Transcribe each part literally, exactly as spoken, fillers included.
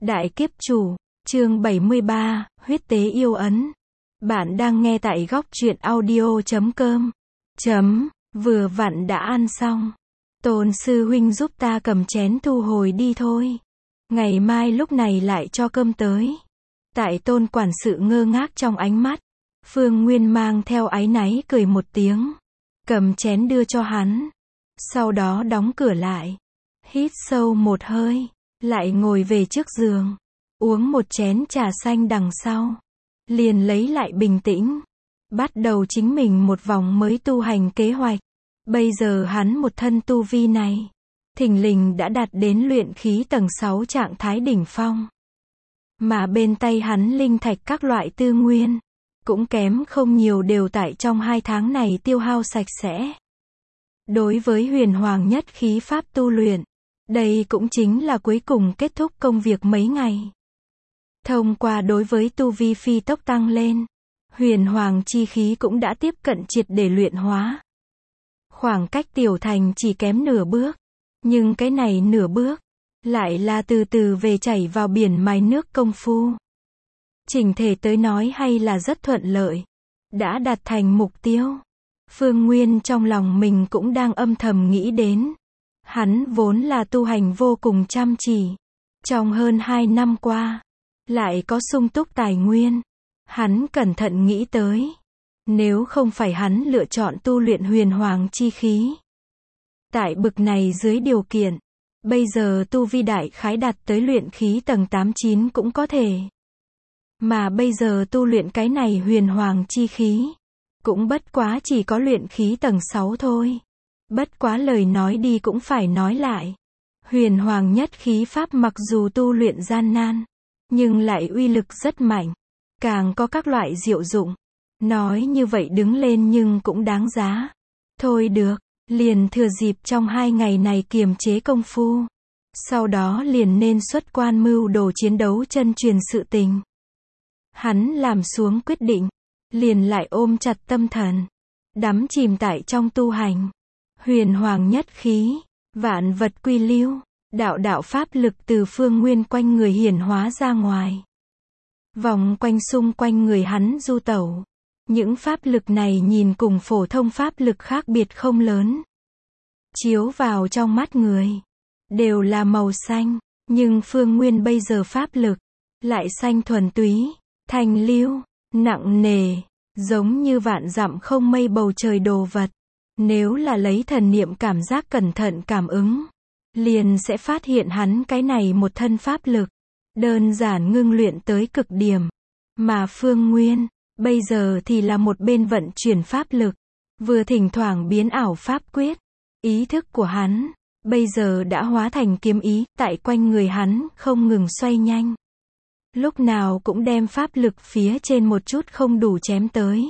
Đại kiếp chủ, chương bảy mươi ba, huyết tế yêu ấn. Bạn đang nghe tại góc truyện audio chấm com. Chấm, vừa vặn đã ăn xong. Tôn sư huynh giúp ta cầm chén thu hồi đi thôi. Ngày mai lúc này lại cho cơm tới. Tại Tôn quản sự ngơ ngác trong ánh mắt. Phương Nguyên mang theo áy náy cười một tiếng. Cầm chén đưa cho hắn. Sau đó đóng cửa lại. Hít sâu một hơi. Lại ngồi về trước giường. Uống một chén trà xanh đằng sau. Liền lấy lại bình tĩnh. Bắt đầu chính mình một vòng mới tu hành kế hoạch. Bây giờ hắn một thân tu vi này. Thình lình đã đạt đến luyện khí tầng sáu trạng thái đỉnh phong. Mà bên tay hắn linh thạch các loại tư nguyên. Cũng kém không nhiều đều tại trong hai tháng này tiêu hao sạch sẽ. Đối với huyền hoàng nhất khí pháp tu luyện. Đây cũng chính là cuối cùng kết thúc công việc mấy ngày. Thông qua đối với tu vi phi tốc tăng lên. Huyền hoàng chi khí cũng đã tiếp cận triệt để luyện hóa. Khoảng cách tiểu thành chỉ kém nửa bước. Nhưng cái này nửa bước. Lại là từ từ về chảy vào biển mài nước công phu. Chỉnh thể tới nói hay là rất thuận lợi. Đã đạt thành mục tiêu. Phương Nguyên trong lòng mình cũng đang âm thầm nghĩ đến. Hắn vốn là tu hành vô cùng chăm chỉ. Trong hơn hai năm qua. Lại có sung túc tài nguyên. Hắn cẩn thận nghĩ tới. Nếu không phải hắn lựa chọn tu luyện huyền hoàng chi khí. Tại bực này dưới điều kiện. Bây giờ tu vi đại khái đạt tới luyện khí tầng tám chín cũng có thể. Mà bây giờ tu luyện cái này huyền hoàng chi khí. Cũng bất quá chỉ có luyện khí tầng sáu thôi. Bất quá lời nói đi cũng phải nói lại. Huyền hoàng nhất khí pháp mặc dù tu luyện gian nan. Nhưng lại uy lực rất mạnh. Càng có các loại diệu dụng. Nói như vậy đứng lên nhưng cũng đáng giá. Thôi được, liền thừa dịp trong hai ngày này kiềm chế công phu. Sau đó liền nên xuất quan mưu đồ chiến đấu chân truyền sự tình. Hắn làm xuống quyết định. Liền lại ôm chặt tâm thần. Đắm chìm tại trong tu hành. Huyền hoàng nhất khí. Vạn vật quy lưu. Đạo đạo pháp lực từ phương nguyên quanh người hiển hóa ra ngoài. Vòng quanh xung quanh người hắn du tẩu. Những pháp lực này nhìn cùng phổ thông pháp lực khác biệt không lớn. Chiếu vào trong mắt người. Đều là màu xanh. Nhưng phương nguyên bây giờ pháp lực. Lại xanh thuần túy. Thanh lưu. Nặng nề. Giống như vạn dặm không mây bầu trời đồ vật. Nếu là lấy thần niệm cảm giác cẩn thận cảm ứng. Liền sẽ phát hiện hắn cái này một thân pháp lực. Đơn giản ngưng luyện tới cực điểm. Mà Phương Nguyên, bây giờ thì là một bên vận chuyển pháp lực. Vừa thỉnh thoảng biến ảo pháp quyết. Ý thức của hắn, bây giờ đã hóa thành kiếm ý, tại quanh người hắn, không ngừng xoay nhanh. Lúc nào cũng đem pháp lực phía trên một chút không đủ chém tới.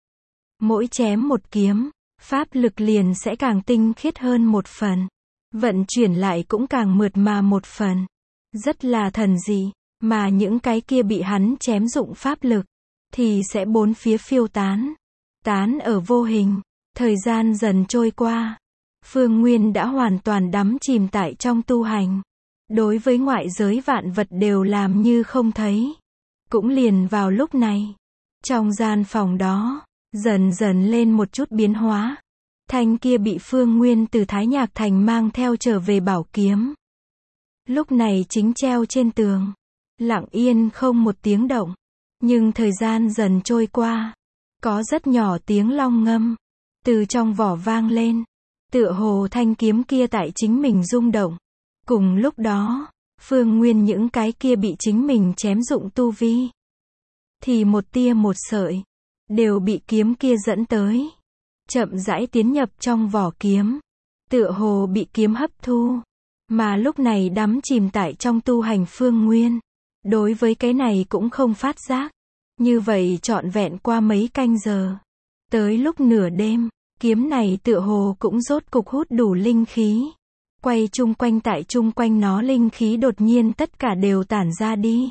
Mỗi chém một kiếm, pháp lực liền sẽ càng tinh khiết hơn một phần. Vận chuyển lại cũng càng mượt mà một phần. Rất là thần dị. Mà những cái kia bị hắn chém dụng pháp lực. Thì sẽ bốn phía phiêu tán. Tán ở vô hình. Thời gian dần trôi qua. Phương Nguyên đã hoàn toàn đắm chìm tại trong tu hành. Đối với ngoại giới vạn vật đều làm như không thấy. Cũng liền vào lúc này. Trong gian phòng đó. Dần dần lên một chút biến hóa. Thanh kia bị Phương Nguyên từ Thái Nhạc Thành mang theo trở về bảo kiếm. Lúc này chính treo trên tường. Lặng yên không một tiếng động. Nhưng thời gian dần trôi qua. Có rất nhỏ tiếng long ngâm. Từ trong vỏ vang lên. Tựa hồ thanh kiếm kia tại chính mình rung động. Cùng lúc đó, Phương Nguyên những cái kia bị chính mình chém dụng tu vi. Thì một tia một sợi. Đều bị kiếm kia dẫn tới. Chậm rãi tiến nhập trong vỏ kiếm. Tựa hồ bị kiếm hấp thu. Mà lúc này đắm chìm tại trong tu hành Phương Nguyên. Đối với cái này cũng không phát giác. Như vậy trọn vẹn qua mấy canh giờ. Tới lúc nửa đêm, kiếm này tựa hồ cũng rốt cục hút đủ linh khí. Quay chung quanh tại chung quanh nó linh khí đột nhiên tất cả đều tản ra đi.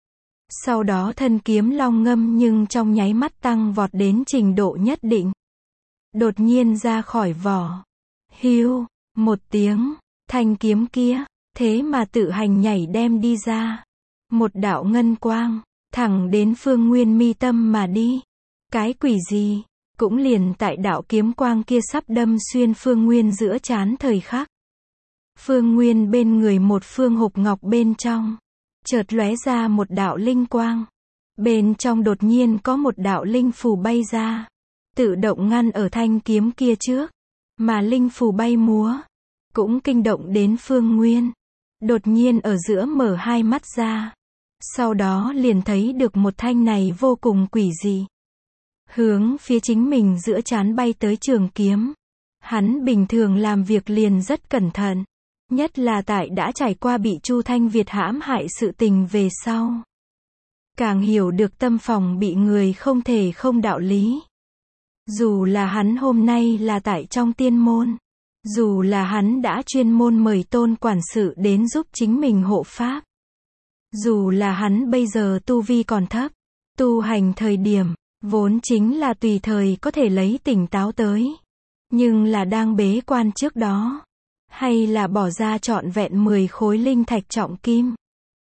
Sau đó thân kiếm long ngâm nhưng trong nháy mắt tăng vọt đến trình độ nhất định. Đột nhiên ra khỏi vỏ. Hiu, một tiếng, thanh kiếm kia, thế mà tự hành nhảy đem đi ra. một đạo ngân quang, thẳng đến Phương Nguyên mi tâm mà đi. Cái quỷ gì? Cũng liền tại đạo kiếm quang kia sắp đâm xuyên Phương Nguyên giữa trán thời khắc. Phương Nguyên bên người một phương hộp ngọc bên trong, chợt lóe ra một đạo linh quang. Bên trong đột nhiên có một đạo linh phù bay ra, tự động ngăn ở thanh kiếm kia trước. Mà linh phù bay múa, cũng kinh động đến Phương Nguyên. Đột nhiên ở giữa mở hai mắt ra. Sau đó liền thấy được một thanh này vô cùng quỷ dị. Hướng phía chính mình giữa trán bay tới trường kiếm. Hắn bình thường làm việc liền rất cẩn thận. Nhất là tại đã trải qua bị Chu Thanh Việt hãm hại sự tình về sau. Càng hiểu được tâm phòng bị người không thể không đạo lý. Dù là hắn hôm nay là tại trong tiên môn. Dù là hắn đã chuyên môn mời tôn quản sự đến giúp chính mình hộ pháp. Dù là hắn bây giờ tu vi còn thấp. Tu hành thời điểm, vốn chính là tùy thời có thể lấy tỉnh táo tới. Nhưng là đang bế quan trước đó. Hay là bỏ ra trọn vẹn mười khối linh thạch trọng kim.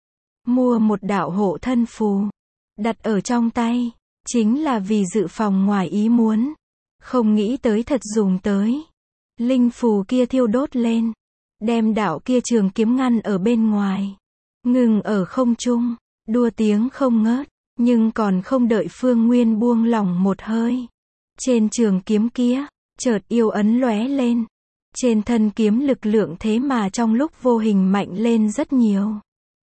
Mua một đạo hộ thân phù. Đặt ở trong tay. Chính là vì dự phòng ngoài ý muốn. Không nghĩ tới thật dùng tới. Linh phù kia thiêu đốt lên. Đem đạo kia trường kiếm ngăn ở bên ngoài. Ngừng ở không trung. Đua tiếng không ngớt. Nhưng còn không đợi Phương Nguyên buông lỏng một hơi. Trên trường kiếm kia, chợt yêu ấn lóe lên. Trên thân kiếm lực lượng thế mà trong lúc vô hình mạnh lên rất nhiều.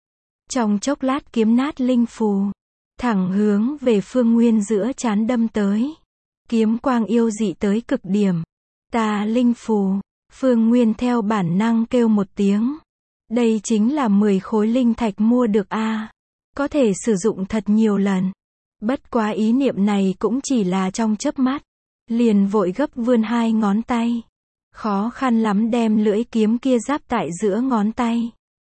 Trong chốc lát kiếm nát linh phù. Thẳng hướng về Phương Nguyên giữa trán đâm tới. Kiếm quang yêu dị tới cực điểm. Tà linh phù. Phương Nguyên theo bản năng kêu một tiếng. Đây chính là mười khối linh thạch mua được a. Có thể sử dụng thật nhiều lần. Bất quá ý niệm này cũng chỉ là trong chớp mắt. Liền vội gấp vươn hai ngón tay. Khó khăn lắm đem lưỡi kiếm kia giáp tại giữa ngón tay.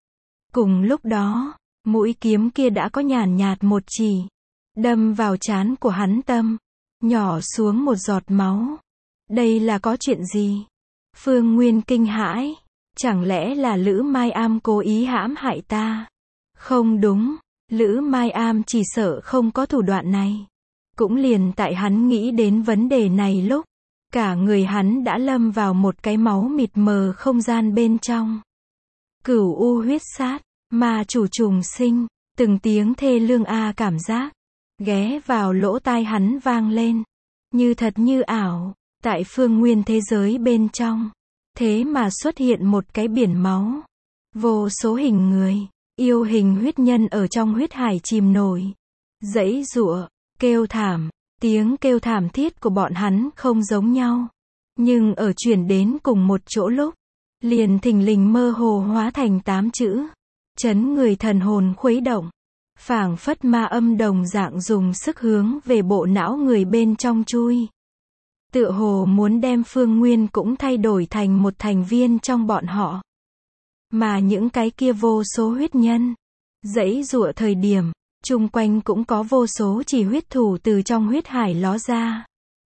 Cùng lúc đó, mũi kiếm kia đã có nhàn nhạt một chỉ. Đâm vào trán của hắn tâm. Nhỏ xuống một giọt máu. Đây là có chuyện gì? Phương Nguyên kinh hãi. Chẳng lẽ là Lữ Mai Am cố ý hãm hại ta? Không đúng. Lữ Mai Am chỉ sợ không có thủ đoạn này. Cũng liền tại hắn nghĩ đến vấn đề này lúc. Cả người hắn đã lâm vào một cái máu mịt mờ không gian bên trong. Cửu u huyết sát, ma chủ trùng sinh, từng tiếng thê lương a cảm giác. Ghé vào lỗ tai hắn vang lên. Như thật như ảo, tại Phương Nguyên thế giới bên trong. Thế mà xuất hiện một cái biển máu. Vô số hình người, yêu hình huyết nhân ở trong huyết hải chìm nổi. Giãy giụa, kêu thảm. Tiếng kêu thảm thiết của bọn hắn không giống nhau. Nhưng ở chuyển đến cùng một chỗ lúc. Liền thình lình mơ hồ hóa thành tám chữ. Chấn người thần hồn khuấy động. Phảng phất ma âm đồng dạng dùng sức hướng về bộ não người bên trong chui. Tựa hồ muốn đem Phương Nguyên cũng thay đổi thành một thành viên trong bọn họ. Mà những cái kia vô số huyết nhân. Giãy giụa thời điểm. Chung quanh cũng có vô số chỉ huyết thủ từ trong huyết hải ló ra.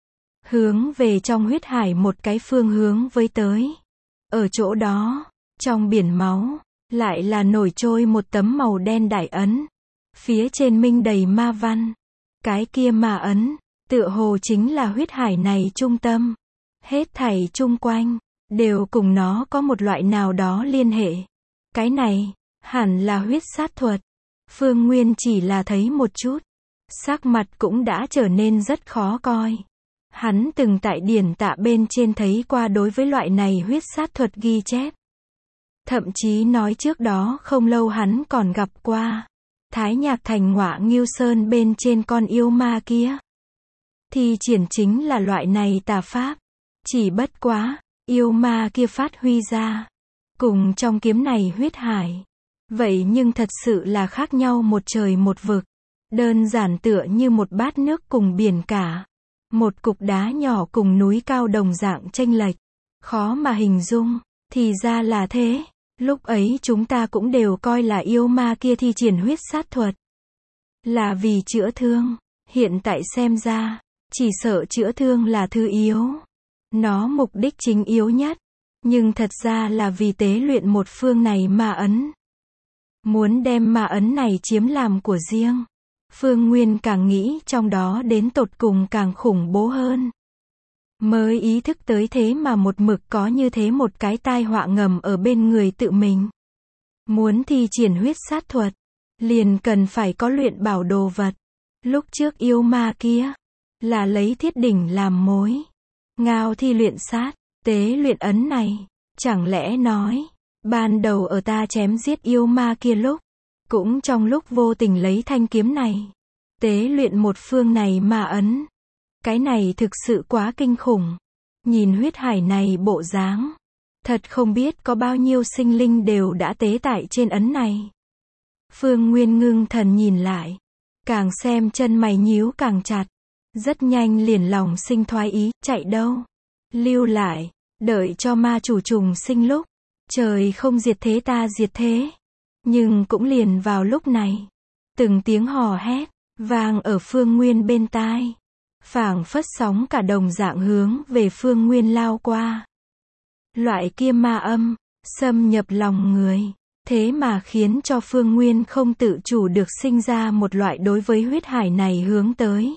Hướng về trong huyết hải một cái phương hướng với tới. Ở chỗ đó, trong biển máu, lại là nổi trôi một tấm màu đen đại ấn. Phía trên minh đầy ma văn. Cái kia ma ấn, tựa hồ chính là huyết hải này trung tâm. Hết thảy chung quanh, đều cùng nó có một loại nào đó liên hệ. Cái này, hẳn là huyết sát thuật. Phương Nguyên chỉ là thấy một chút. Sắc mặt cũng đã trở nên rất khó coi. Hắn từng tại điển tạ bên trên thấy qua đối với loại này huyết sát thuật ghi chép. Thậm chí nói trước đó không lâu hắn còn gặp qua. Thái Nhạc Thành Ngọa Ngưu Sơn bên trên con yêu ma kia. Thì triển chính là loại này tà pháp. Chỉ bất quá, yêu ma kia phát huy ra. Cùng trong kiếm này huyết hải. Vậy nhưng thật sự là khác nhau một trời một vực. Đơn giản tựa như một bát nước cùng biển cả. Một cục đá nhỏ cùng núi cao đồng dạng chênh lệch. Khó mà hình dung. Thì ra là thế. Lúc ấy chúng ta cũng đều coi là yêu ma kia thi triển huyết sát thuật. Là vì chữa thương. Hiện tại xem ra, chỉ sợ chữa thương là thứ yếu. Nó mục đích chính yếu nhất. Nhưng thật ra là vì tế luyện một phương này ma ấn. muốn đem ma ấn này chiếm làm của riêng. Phương Nguyên càng nghĩ trong đó đến tột cùng càng khủng bố hơn. Mới ý thức tới thế mà một mực có như thế một cái tai họa ngầm ở bên người tự mình. Muốn thi triển huyết sát thuật, liền cần phải có luyện bảo đồ vật. Lúc trước yêu ma kia, là lấy thiết đỉnh làm mối. Ngao thi luyện sát, tế luyện ấn này, chẳng lẽ nói, ban đầu ở ta chém giết yêu ma kia lúc, cũng trong lúc vô tình lấy thanh kiếm này, tế luyện một phương này ma ấn. Cái này thực sự quá kinh khủng. Nhìn huyết hải này bộ dáng, thật không biết có bao nhiêu sinh linh đều đã tế tại trên ấn này. Phương Nguyên ngưng thần nhìn lại, càng xem chân mày nhíu càng chặt. Rất nhanh liền lòng sinh thoái ý, chạy đâu? Lưu lại, đợi cho ma chủ trùng sinh lúc, trời không diệt thế ta diệt thế. Nhưng cũng liền vào lúc này, từng tiếng hò hét, vang ở Phương Nguyên bên tai. Phảng phất sóng cả đồng dạng hướng về Phương Nguyên lao qua. Loại kia ma âm, xâm nhập lòng người, thế mà khiến cho Phương Nguyên không tự chủ được sinh ra một loại đối với huyết hải này hướng tới.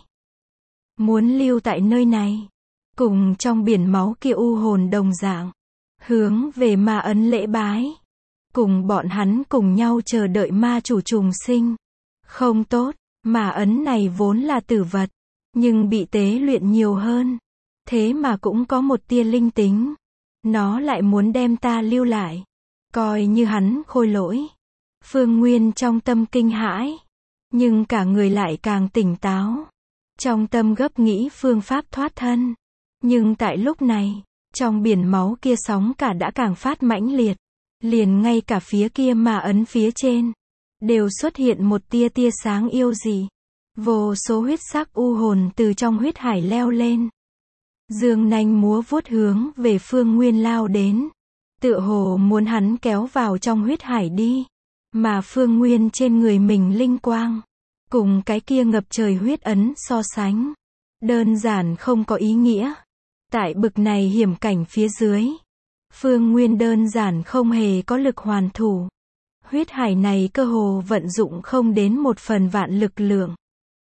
Muốn lưu tại nơi này, cùng trong biển máu kia u hồn đồng dạng, hướng về ma ấn lễ bái, cùng bọn hắn cùng nhau chờ đợi ma chủ trùng sinh. Không tốt, ma ấn này vốn là tử vật, nhưng bị tế luyện nhiều hơn, thế mà cũng có một tia linh tính. Nó lại muốn đem ta lưu lại, coi như hắn khôi lỗi. Phương Nguyên trong tâm kinh hãi, nhưng cả người lại càng tỉnh táo. Trong tâm gấp nghĩ phương pháp thoát thân. Nhưng tại lúc này, trong biển máu kia sóng cả đã càng phát mãnh liệt. Liền ngay cả phía kia ma ấn phía trên, đều xuất hiện một tia tia sáng yêu dị. Vô số huyết sắc u hồn từ trong huyết hải leo lên. Dương nanh múa vuốt hướng về Phương Nguyên lao đến. Tựa hồ muốn hắn kéo vào trong huyết hải đi. Mà Phương Nguyên trên người mình linh quang, cùng cái kia ngập trời huyết ấn so sánh, đơn giản không có ý nghĩa. Tại bực này hiểm cảnh phía dưới, Phương Nguyên đơn giản không hề có lực hoàn thủ. Huyết hải này cơ hồ vận dụng không đến một phần vạn lực lượng,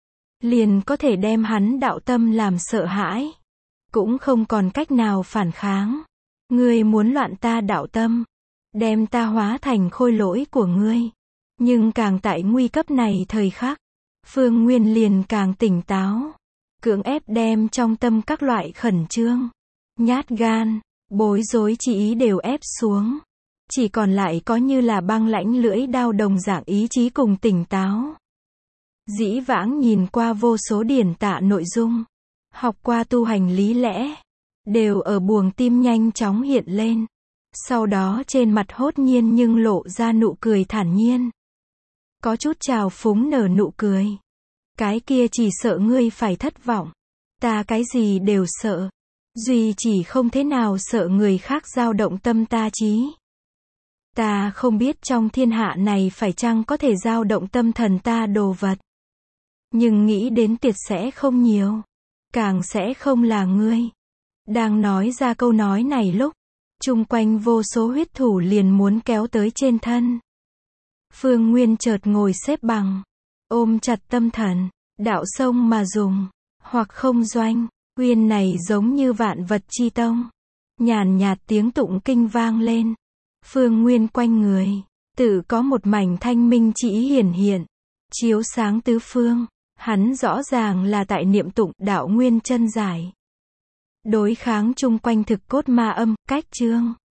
liền có thể đem hắn đạo tâm làm sợ hãi. Cũng không còn cách nào phản kháng. Ngươi muốn loạn ta đạo tâm, đem ta hóa thành khôi lỗi của ngươi. Nhưng càng tại nguy cấp này thời khắc, Phương Nguyên liền càng tỉnh táo, cưỡng ép đem trong tâm các loại khẩn trương, nhát gan, bối rối chỉ ý đều ép xuống. Chỉ còn lại có như là băng lãnh lưỡi đao đồng dạng ý chí cùng tỉnh táo. Dĩ vãng nhìn qua vô số điển tả nội dung, học qua tu hành lý lẽ, đều ở buồng tim nhanh chóng hiện lên. Sau đó trên mặt hốt nhiên nhưng lộ ra nụ cười thản nhiên. Có chút trào phúng nở nụ cười. Cái kia chỉ sợ ngươi phải thất vọng. Ta cái gì đều sợ. Duy chỉ không thế nào sợ người khác dao động tâm ta trí. Ta không biết trong thiên hạ này phải chăng có thể dao động tâm thần ta đồ vật. Nhưng nghĩ đến tuyệt sẽ không nhiều. Càng sẽ không là ngươi. Đang nói ra câu nói này lúc, chung quanh vô số huyết thủ liền muốn kéo tới trên thân. Phương Nguyên chợt ngồi xếp bằng, ôm chặt tâm thần, đạo sông mà dùng, hoặc không doanh, uyên này giống như vạn vật chi tông. Nhàn nhạt tiếng tụng kinh vang lên. Phương Nguyên quanh người, tự có một mảnh thanh minh chỉ hiển hiện, chiếu sáng tứ phương. Hắn rõ ràng là tại niệm tụng đạo nguyên chân giải. Đối kháng chung quanh thực cốt ma âm, cách chương.